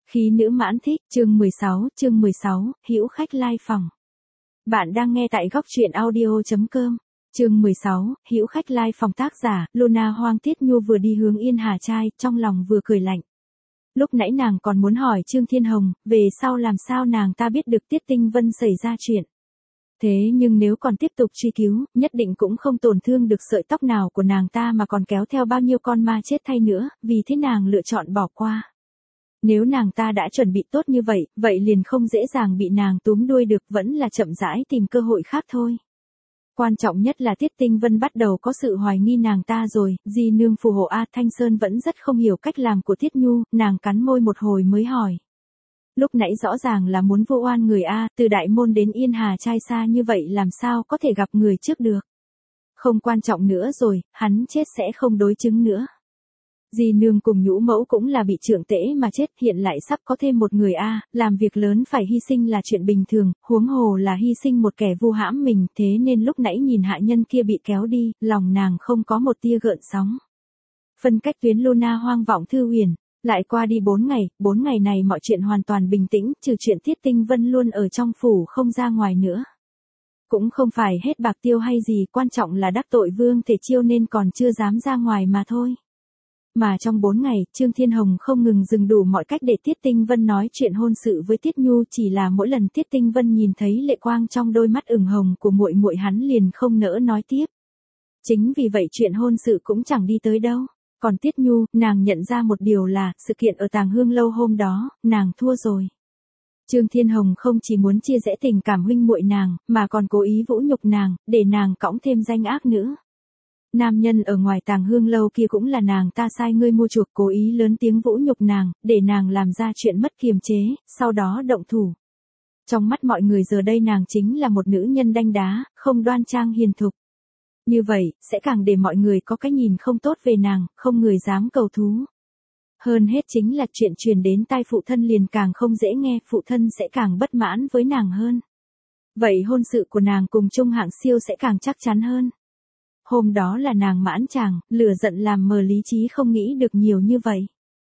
Khí nữ mãn thích, chương 16, hữu khách lai phòng. Bạn đang nghe tại góc truyện audio.com. Chương 16, hữu khách lai phòng, tác giả, Luna Hoang. Tiết Nhu vừa đi hướng Yên Hà Trai, trong lòng vừa cười lạnh. Lúc nãy nàng còn muốn hỏi Trương Thiên Hồng, về sau làm sao nàng ta biết được Tiết Tinh Vân xảy ra chuyện. Thế nhưng nếu còn tiếp tục truy cứu, nhất định cũng không tổn thương được sợi tóc nào của nàng ta mà còn kéo theo bao nhiêu con ma chết thay nữa, vì thế nàng lựa chọn bỏ qua. Nếu nàng ta đã chuẩn bị tốt như vậy, vậy liền không dễ dàng bị nàng túm đuôi được, vẫn là chậm rãi tìm cơ hội khác thôi. Quan trọng nhất là Tiết Tinh Vân bắt đầu có sự hoài nghi nàng ta rồi, di nương phù hộ A. Thanh Sơn vẫn rất không hiểu cách làm của Tiết Nhu, nàng cắn môi một hồi mới hỏi. Lúc nãy rõ ràng là muốn vu oan người A, từ Đại Môn đến Yên Hà Trai xa như vậy làm sao có thể gặp người trước được. Không quan trọng nữa rồi, hắn chết sẽ không đối chứng nữa. Dì nương cùng nhũ mẫu cũng là bị trượng tễ mà chết, hiện lại sắp có thêm một người A, làm việc lớn phải hy sinh là chuyện bình thường, huống hồ là hy sinh một kẻ vu hãm mình, thế nên lúc nãy nhìn hạ nhân kia bị kéo đi, lòng nàng không có một tia gợn sóng. Phân cách tuyến Luna Hoang vọng thư huyền, lại qua đi 4 ngày này mọi chuyện hoàn toàn bình tĩnh, trừ chuyện Tiết Tinh Vân luôn ở trong phủ không ra ngoài nữa. Cũng không phải hết bạc tiêu hay gì, quan trọng là đắc tội Vương Thể Chiêu nên còn chưa dám ra ngoài mà thôi. Mà trong 4 ngày, Trương Thiên Hồng không ngừng dừng đủ mọi cách để Tiết Tinh Vân nói chuyện hôn sự với Tiết Nhu, chỉ là mỗi lần Tiết Tinh Vân nhìn thấy lệ quang trong đôi mắt ửng hồng của muội muội hắn liền không nỡ nói tiếp. Chính vì vậy chuyện hôn sự cũng chẳng đi tới đâu. Còn Tiết Nhu, nàng nhận ra một điều là, sự kiện ở Tàng Hương Lâu hôm đó, nàng thua rồi. Trương Thiên Hồng không chỉ muốn chia rẽ tình cảm huynh muội nàng, mà còn cố ý vũ nhục nàng, để nàng cõng thêm danh ác nữa. Nam nhân ở ngoài Tàng Hương Lâu kia cũng là nàng ta sai ngươi mua chuộc, cố ý lớn tiếng vũ nhục nàng, để nàng làm ra chuyện mất kiềm chế, sau đó động thủ. Trong mắt mọi người giờ đây nàng chính là một nữ nhân đanh đá, không đoan trang hiền thục. Như vậy, sẽ càng để mọi người có cái nhìn không tốt về nàng, không người dám cầu thú. Hơn hết chính là chuyện truyền đến tai phụ thân liền càng không dễ nghe, phụ thân sẽ càng bất mãn với nàng hơn. Vậy hôn sự của nàng cùng Trung Hạng Siêu sẽ càng chắc chắn hơn. Hôm đó là nàng mãn chàng, lửa giận làm mờ lý trí không nghĩ được nhiều như vậy.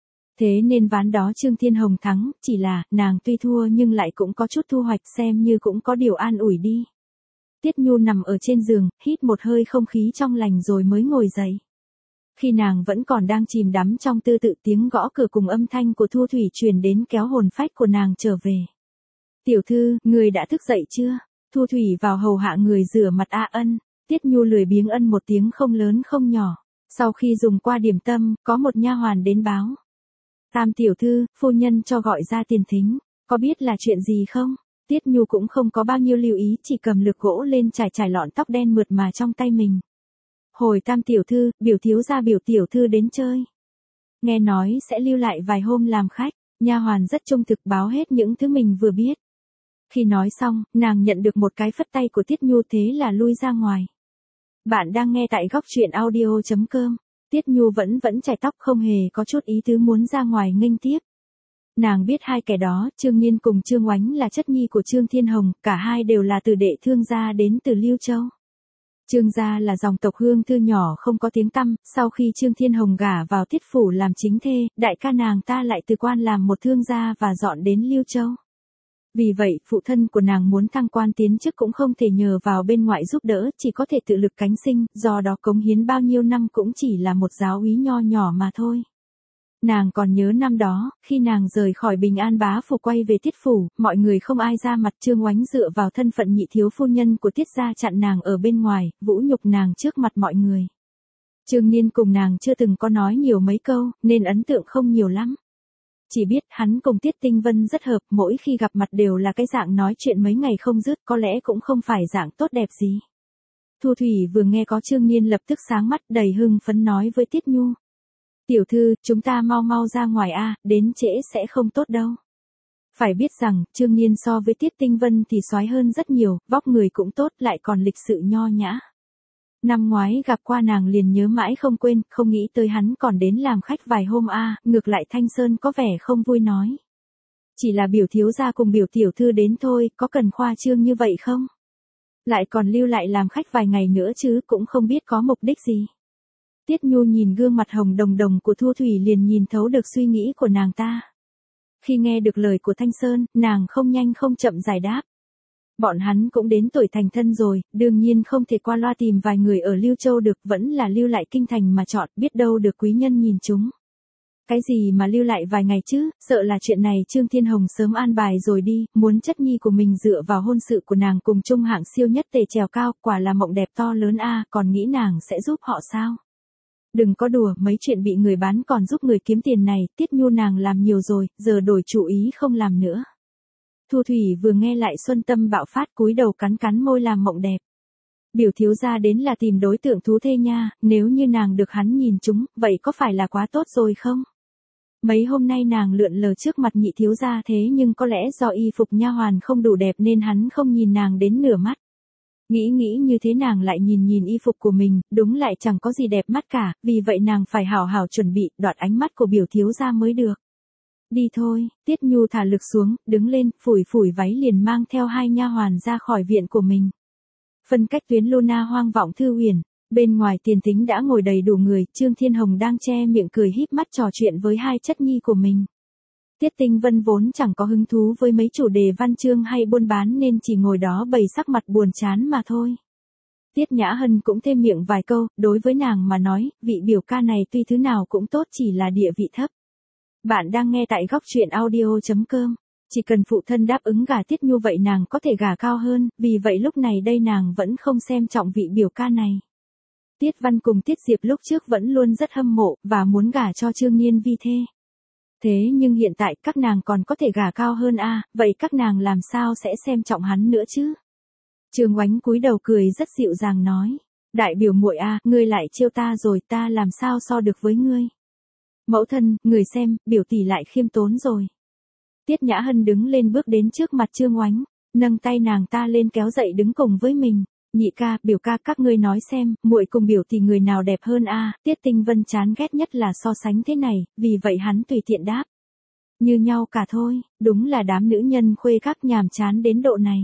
Thế nên ván đó Trương Thiên Hồng thắng, chỉ là, nàng tuy thua nhưng lại cũng có chút thu hoạch, xem như cũng có điều an ủi đi. Tiết Nhu nằm ở trên giường, hít một hơi không khí trong lành rồi mới ngồi dậy. Khi nàng vẫn còn đang chìm đắm trong tư tự, tiếng gõ cửa cùng âm thanh của Thu Thủy truyền đến kéo hồn phách của nàng trở về. Tiểu thư, người đã thức dậy chưa? Thu Thủy vào hầu hạ người rửa mặt. Ân. Tiết Nhu lười biếng ân một tiếng không lớn không nhỏ. Sau khi dùng qua điểm tâm, có một nha hoàn đến báo. Tam tiểu thư, phu nhân cho gọi ra tiền thính, có biết là chuyện gì không? Tiết Nhu cũng không có bao nhiêu lưu ý, chỉ cầm lược gỗ lên trải lọn tóc đen mượt mà trong tay mình. Hồi Tam tiểu thư, biểu thiếu gia biểu tiểu thư đến chơi. Nghe nói sẽ lưu lại vài hôm làm khách, nha hoàn rất trung thực báo hết những thứ mình vừa biết. Khi nói xong, nàng nhận được một cái phất tay của Tiết Nhu, thế là lui ra ngoài. Bạn đang nghe tại góc truyện audio.com. Tiết Nhu vẫn chải tóc, không hề có chút ý tứ muốn ra ngoài nghênh tiếp. Nàng biết hai kẻ đó, Trương Nhiên cùng Trương Oánh là chất nhi của Trương Thiên Hồng, cả hai đều là từ đệ Thương gia đến từ Lưu Châu. Trương gia là dòng tộc Hương Thư nhỏ không có tiếng tăm, sau khi Trương Thiên Hồng gả vào Tiết phủ làm chính thê, đại ca nàng ta lại từ quan làm một thương gia và dọn đến Lưu Châu. Vì vậy, phụ thân của nàng muốn thăng quan tiến chức cũng không thể nhờ vào bên ngoại giúp đỡ, chỉ có thể tự lực cánh sinh, do đó cống hiến bao nhiêu năm cũng chỉ là một giáo úy nho nhỏ mà thôi. Nàng còn nhớ năm đó, khi nàng rời khỏi Bình An bá phủ quay về Tiết phủ, mọi người không ai ra mặt, Trương Oánh dựa vào thân phận nhị thiếu phu nhân của Tiết gia chặn nàng ở bên ngoài, vũ nhục nàng trước mặt mọi người. Trương Nhiên cùng nàng chưa từng có nói nhiều mấy câu, nên ấn tượng không nhiều lắm. Chỉ biết hắn cùng Tiết Tinh Vân rất hợp, mỗi khi gặp mặt đều là cái dạng nói chuyện mấy ngày không dứt, có lẽ cũng không phải dạng tốt đẹp gì. Thu Thủy vừa nghe có Trương Nhiên lập tức sáng mắt, đầy hưng phấn nói với Tiết Nhu. Tiểu thư, chúng ta mau ra ngoài đến trễ sẽ không tốt đâu. Phải biết rằng, Trương Nhiên so với Tiết Tinh Vân thì soái hơn rất nhiều, vóc người cũng tốt, lại còn lịch sự nho nhã. Năm ngoái gặp qua nàng liền nhớ mãi không quên, không nghĩ tới hắn còn đến làm khách vài hôm. Ngược lại Thanh Sơn có vẻ không vui nói. Chỉ là biểu thiếu gia cùng biểu tiểu thư đến thôi, có cần khoa trương như vậy không? Lại còn lưu lại làm khách vài ngày nữa chứ, cũng không biết có mục đích gì. Tiết Nhu nhìn gương mặt hồng đồng của Thu Thủy liền nhìn thấu được suy nghĩ của nàng ta. Khi nghe được lời của Thanh Sơn, nàng không nhanh không chậm giải đáp. Bọn hắn cũng đến tuổi thành thân rồi, đương nhiên không thể qua loa tìm vài người ở Lưu Châu được, vẫn là lưu lại kinh thành mà chọn, biết đâu được quý nhân nhìn chúng. Cái gì mà lưu lại vài ngày chứ, sợ là chuyện này Trương Thiên Hồng sớm an bài rồi đi, muốn chất nhi của mình dựa vào hôn sự của nàng cùng chung hạng siêu nhất tề trèo cao, quả là mộng đẹp to lớn a, còn nghĩ nàng sẽ giúp họ sao? Đừng có đùa, mấy chuyện bị người bán còn giúp người kiếm tiền này, Tiết Nhu nàng làm nhiều rồi, giờ đổi chủ ý không làm nữa. Thu Thủy vừa nghe lại xuân tâm bạo phát, cúi đầu cắn cắn môi làm mộng đẹp. Biểu thiếu gia đến là tìm đối tượng thú thê nha, nếu như nàng được hắn nhìn chúng, vậy có phải là quá tốt rồi không? Mấy hôm nay nàng lượn lờ trước mặt nhị thiếu gia thế nhưng có lẽ do y phục nha hoàn không đủ đẹp nên hắn không nhìn nàng đến nửa mắt. Nghĩ như thế nàng lại nhìn y phục của mình, đúng lại chẳng có gì đẹp mắt cả, vì vậy nàng phải hảo hảo chuẩn bị, đoạt ánh mắt của biểu thiếu gia mới được. Đi thôi, Tiết Nhu thả lực xuống, đứng lên, phủi váy liền mang theo hai nha hoàn ra khỏi viện của mình. Phân cách tuyến Luna hoang vọng thư huyền, bên ngoài Tiền Tính đã ngồi đầy đủ người, Trương Thiên Hồng đang che miệng cười híp mắt trò chuyện với hai chất nhi của mình. Tiết Tinh Vân vốn chẳng có hứng thú với mấy chủ đề văn chương hay buôn bán nên chỉ ngồi đó bày sắc mặt buồn chán mà thôi. Tiết Nhã Hân cũng thêm miệng vài câu, đối với nàng mà nói, vị biểu ca này tuy thứ nào cũng tốt chỉ là địa vị thấp. Bạn đang nghe tại góc truyện audio.com. Chỉ cần phụ thân đáp ứng gả Tiết Nhu vậy nàng có thể gả cao hơn, vì vậy lúc này đây nàng vẫn không xem trọng vị biểu ca này. Tiết Văn cùng Tiết Diệp lúc trước vẫn luôn rất hâm mộ, và muốn gả cho Trương Nhiên vi thê. Thế nhưng hiện tại các nàng còn có thể gả cao hơn a, vậy các nàng làm sao sẽ xem trọng hắn nữa chứ? Trương Oánh cúi đầu cười rất dịu dàng nói. Đại biểu muội a, ngươi lại trêu ta rồi, ta làm sao so được với ngươi? Mẫu thân, người xem, biểu tỷ lại khiêm tốn rồi. Tiết Nhã Hân đứng lên bước đến trước mặt Trương Oánh, nâng tay nàng ta lên kéo dậy đứng cùng với mình. Nhị ca, biểu ca, các ngươi nói xem, muội cùng biểu tỷ người nào đẹp hơn a? Tiết Tinh Vân chán ghét nhất là so sánh thế này, vì vậy hắn tùy tiện đáp. Như nhau cả thôi, đúng là đám nữ nhân khuê các nhàm chán đến độ này.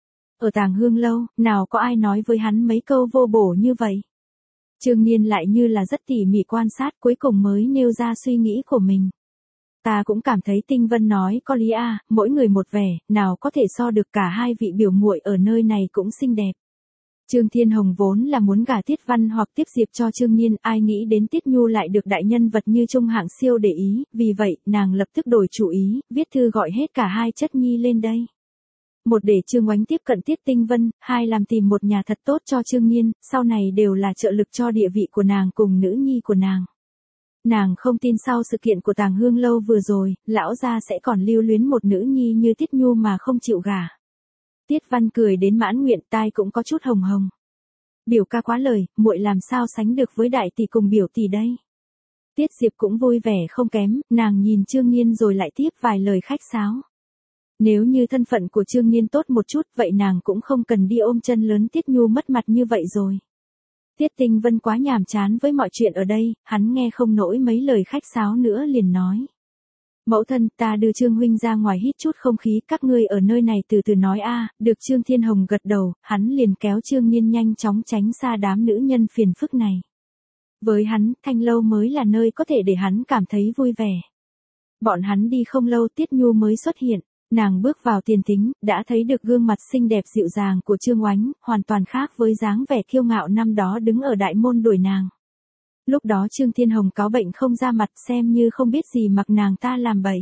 Ở Tàng Hương lâu, nào có ai nói với hắn mấy câu vô bổ như vậy. Trương Nhiên lại như là rất tỉ mỉ quan sát cuối cùng mới nêu ra suy nghĩ của mình. Ta cũng cảm thấy Tinh Vân nói có lý a, mỗi người một vẻ, nào có thể so được cả hai vị biểu muội ở nơi này cũng xinh đẹp. Trương Thiên Hồng vốn là muốn gả Tiết Văn hoặc Tiếp Diệp cho Trương Nhiên, ai nghĩ đến Tiết Nhu lại được đại nhân vật như Trung Hạng Siêu để ý, vì vậy, nàng lập tức đổi chủ ý, viết thư gọi hết cả hai chất nhi lên đây. Một để Trương Oánh tiếp cận Tiết Tinh Vân, hai làm tìm một nhà thật tốt cho Trương Nhiên, sau này đều là trợ lực cho địa vị của nàng cùng nữ nhi của nàng. Nàng không tin sau sự kiện của Tàng Hương lâu vừa rồi, lão gia sẽ còn lưu luyến một nữ nhi như Tiết Nhu mà không chịu gả. Tiết Văn cười đến mãn nguyện, tai cũng có chút hồng hồng. Biểu ca quá lời, muội làm sao sánh được với đại tỷ cùng biểu tỷ đây. Tiết Diệp cũng vui vẻ không kém, nàng nhìn Trương Nhiên rồi lại tiếp vài lời khách sáo. Nếu như thân phận của Trương Nhiên tốt một chút vậy nàng cũng không cần đi ôm chân lớn Tiết Nhu mất mặt như vậy rồi. Tiết Tinh Vân quá nhàm chán với mọi chuyện ở đây, hắn nghe không nổi mấy lời khách sáo nữa liền nói. Mẫu thân, ta đưa Trương huynh ra ngoài hít chút không khí, các ngươi ở nơi này từ từ nói a. Được Trương Thiên Hồng gật đầu, hắn liền kéo Trương Nhiên nhanh chóng tránh xa đám nữ nhân phiền phức này. Với hắn, Thanh lâu mới là nơi có thể để hắn cảm thấy vui vẻ. Bọn hắn đi không lâu Tiết Nhu mới xuất hiện, nàng bước vào Tiền Tính, đã thấy được gương mặt xinh đẹp dịu dàng của Trương Oánh, hoàn toàn khác với dáng vẻ kiêu ngạo năm đó đứng ở đại môn đuổi nàng. Lúc đó Trương Thiên Hồng cáu bệnh không ra mặt xem như không biết gì mặc nàng ta làm bậy.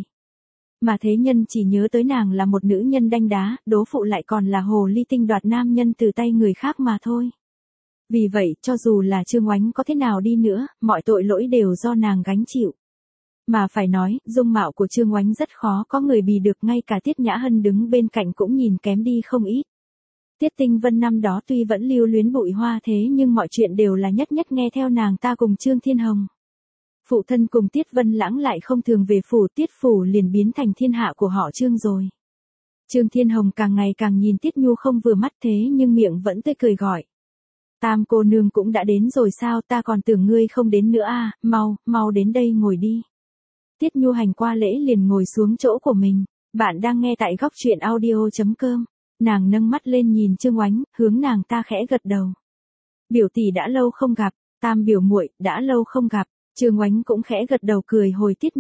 Mà thế nhân chỉ nhớ tới nàng là một nữ nhân đanh đá, đố phụ lại còn là hồ ly tinh đoạt nam nhân từ tay người khác mà thôi. Vì vậy, cho dù là Trương Oánh có thế nào đi nữa, mọi tội lỗi đều do nàng gánh chịu. Mà phải nói, dung mạo của Trương Oánh rất khó có người bì được, ngay cả Tiết Nhã Hân đứng bên cạnh cũng nhìn kém đi không ít. Tiết Tinh Vân năm đó tuy vẫn lưu luyến Bụi Hoa thế nhưng mọi chuyện đều là nhất nhất nghe theo nàng ta cùng Trương Thiên Hồng. Phụ thân cùng Tiết Vân Lãng lại không thường về phủ, Tiết phủ liền biến thành thiên hạ của họ Trương rồi. Trương Thiên Hồng càng ngày càng nhìn Tiết Nhu không vừa mắt thế nhưng miệng vẫn tươi cười gọi. Tam cô nương cũng đã đến rồi sao, ta còn tưởng ngươi không đến nữa à, mau đến đây ngồi đi. Tiết Nhu hành qua lễ liền ngồi xuống chỗ của mình. Bạn đang nghe tại góc truyện audio.com. Nàng nâng mắt lên nhìn Trương Oánh, hướng nàng ta khẽ gật đầu. Biểu tỷ đã lâu không gặp, Tam biểu muội đã lâu không gặp. Trương Oánh cũng khẽ gật đầu cười hồi Tiết Nhu.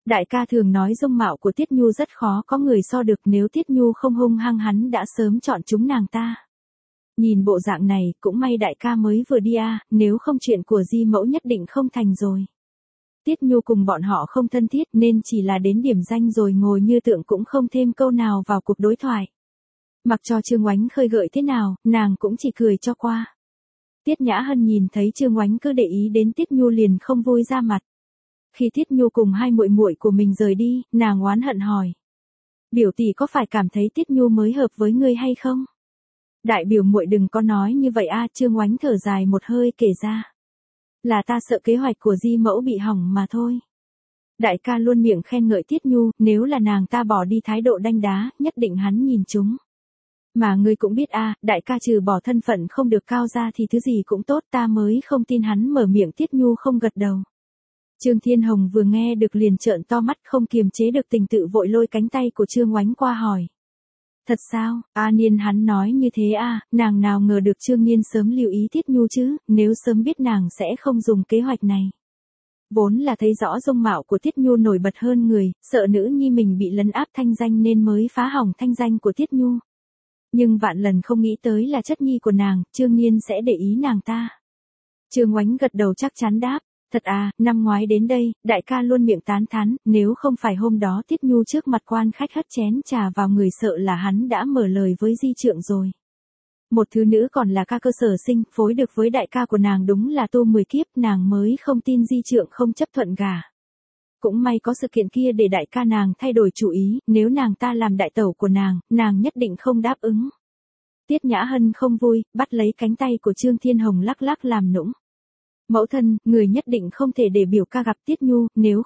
Đại ca thường nói dung mạo của Tiết Nhu rất khó có người so được, nếu Tiết Nhu không hung hăng hắn đã sớm chọn chúng nàng ta. Nhìn bộ dạng này, cũng may đại ca mới vừa đi nếu không chuyện của Di Mẫu nhất định không thành rồi. Tiết Nhu cùng bọn họ không thân thiết nên chỉ là đến điểm danh rồi ngồi như tượng, cũng không thêm câu nào vào cuộc đối thoại. Mặc cho Trương Oánh khơi gợi thế nào, nàng cũng chỉ cười cho qua. Tiết Nhã Hân nhìn thấy Trương Oánh cứ để ý đến Tiết Nhu liền không vui ra mặt. Khi Tiết Nhu cùng hai muội muội của mình rời đi, nàng oán hận hỏi: "Biểu tỷ có phải cảm thấy Tiết Nhu mới hợp với ngươi hay không?" "Đại biểu muội đừng có nói như vậy Trương Oánh thở dài một hơi kể ra: "Là ta sợ kế hoạch của Di Mẫu bị hỏng mà thôi. Đại ca luôn miệng khen ngợi Tiết Nhu, nếu là nàng ta bỏ đi thái độ đanh đá, nhất định hắn nhìn chúng. Mà ngươi cũng biết đại ca trừ bỏ thân phận không được cao ra thì thứ gì cũng tốt, ta mới không tin hắn." Mở miệng Tiết Nhu không gật đầu. Trương Thiên Hồng vừa nghe được liền trợn to mắt, không kiềm chế được tình tự vội lôi cánh tay của Trương Oánh qua hỏi: "Thật sao?" Niên hắn nói như thế nàng nào ngờ được Trương Niên sớm lưu ý Tiết Nhu chứ, nếu sớm biết nàng sẽ không dùng kế hoạch này. Vốn là thấy rõ dung mạo của Tiết Nhu nổi bật hơn người, sợ nữ nhi mình bị lấn áp thanh danh nên mới phá hỏng thanh danh của Tiết Nhu. Nhưng vạn lần không nghĩ tới là chất nhi của nàng, Trương Niên sẽ để ý nàng ta. Trương Oánh gật đầu chắc chắn đáp: "Thật năm ngoái đến đây, đại ca luôn miệng tán thán, nếu không phải hôm đó Tiết Nhu trước mặt quan khách hất chén trà vào người sợ là hắn đã mở lời với Di Trượng rồi. Một thứ nữ còn là ca cơ sở sinh, phối được với đại ca của nàng đúng là tu 10 kiếp, nàng mới không tin Di Trượng không chấp thuận gả. Cũng may có sự kiện kia để đại ca nàng thay đổi chủ ý, nếu nàng ta làm đại tẩu của nàng nhất định không đáp ứng." Tiết Nhã Hân không vui, bắt lấy cánh tay của Trương Thiên Hồng lắc lắc làm nũng: "Mẫu thân, người nhất định không thể để biểu ca gặp Tiết Nhu, nếu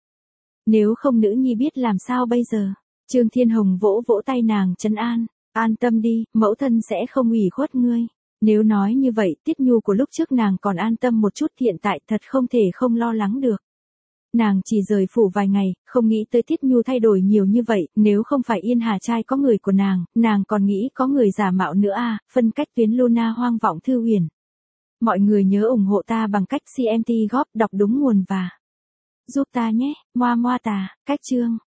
không nữ nhi biết làm sao bây giờ." Trương Thiên Hồng vỗ vỗ tay nàng trấn an: "An tâm đi, mẫu thân sẽ không ủy khuất ngươi. Nếu nói như vậy, Tiết Nhu của lúc trước nàng còn an tâm một chút, hiện tại thật không thể không lo lắng được. Nàng chỉ rời phủ vài ngày, không nghĩ tới Tiết Nhu thay đổi nhiều như vậy, nếu không phải Yên Hà trai có người của nàng còn nghĩ có người giả mạo nữa phân cách tuyến Luna Hoang Vọng Thư Huyền. Mọi người nhớ ủng hộ ta bằng cách CMT góp đọc đúng nguồn và giúp ta nhé, moa moa tà, cách chương.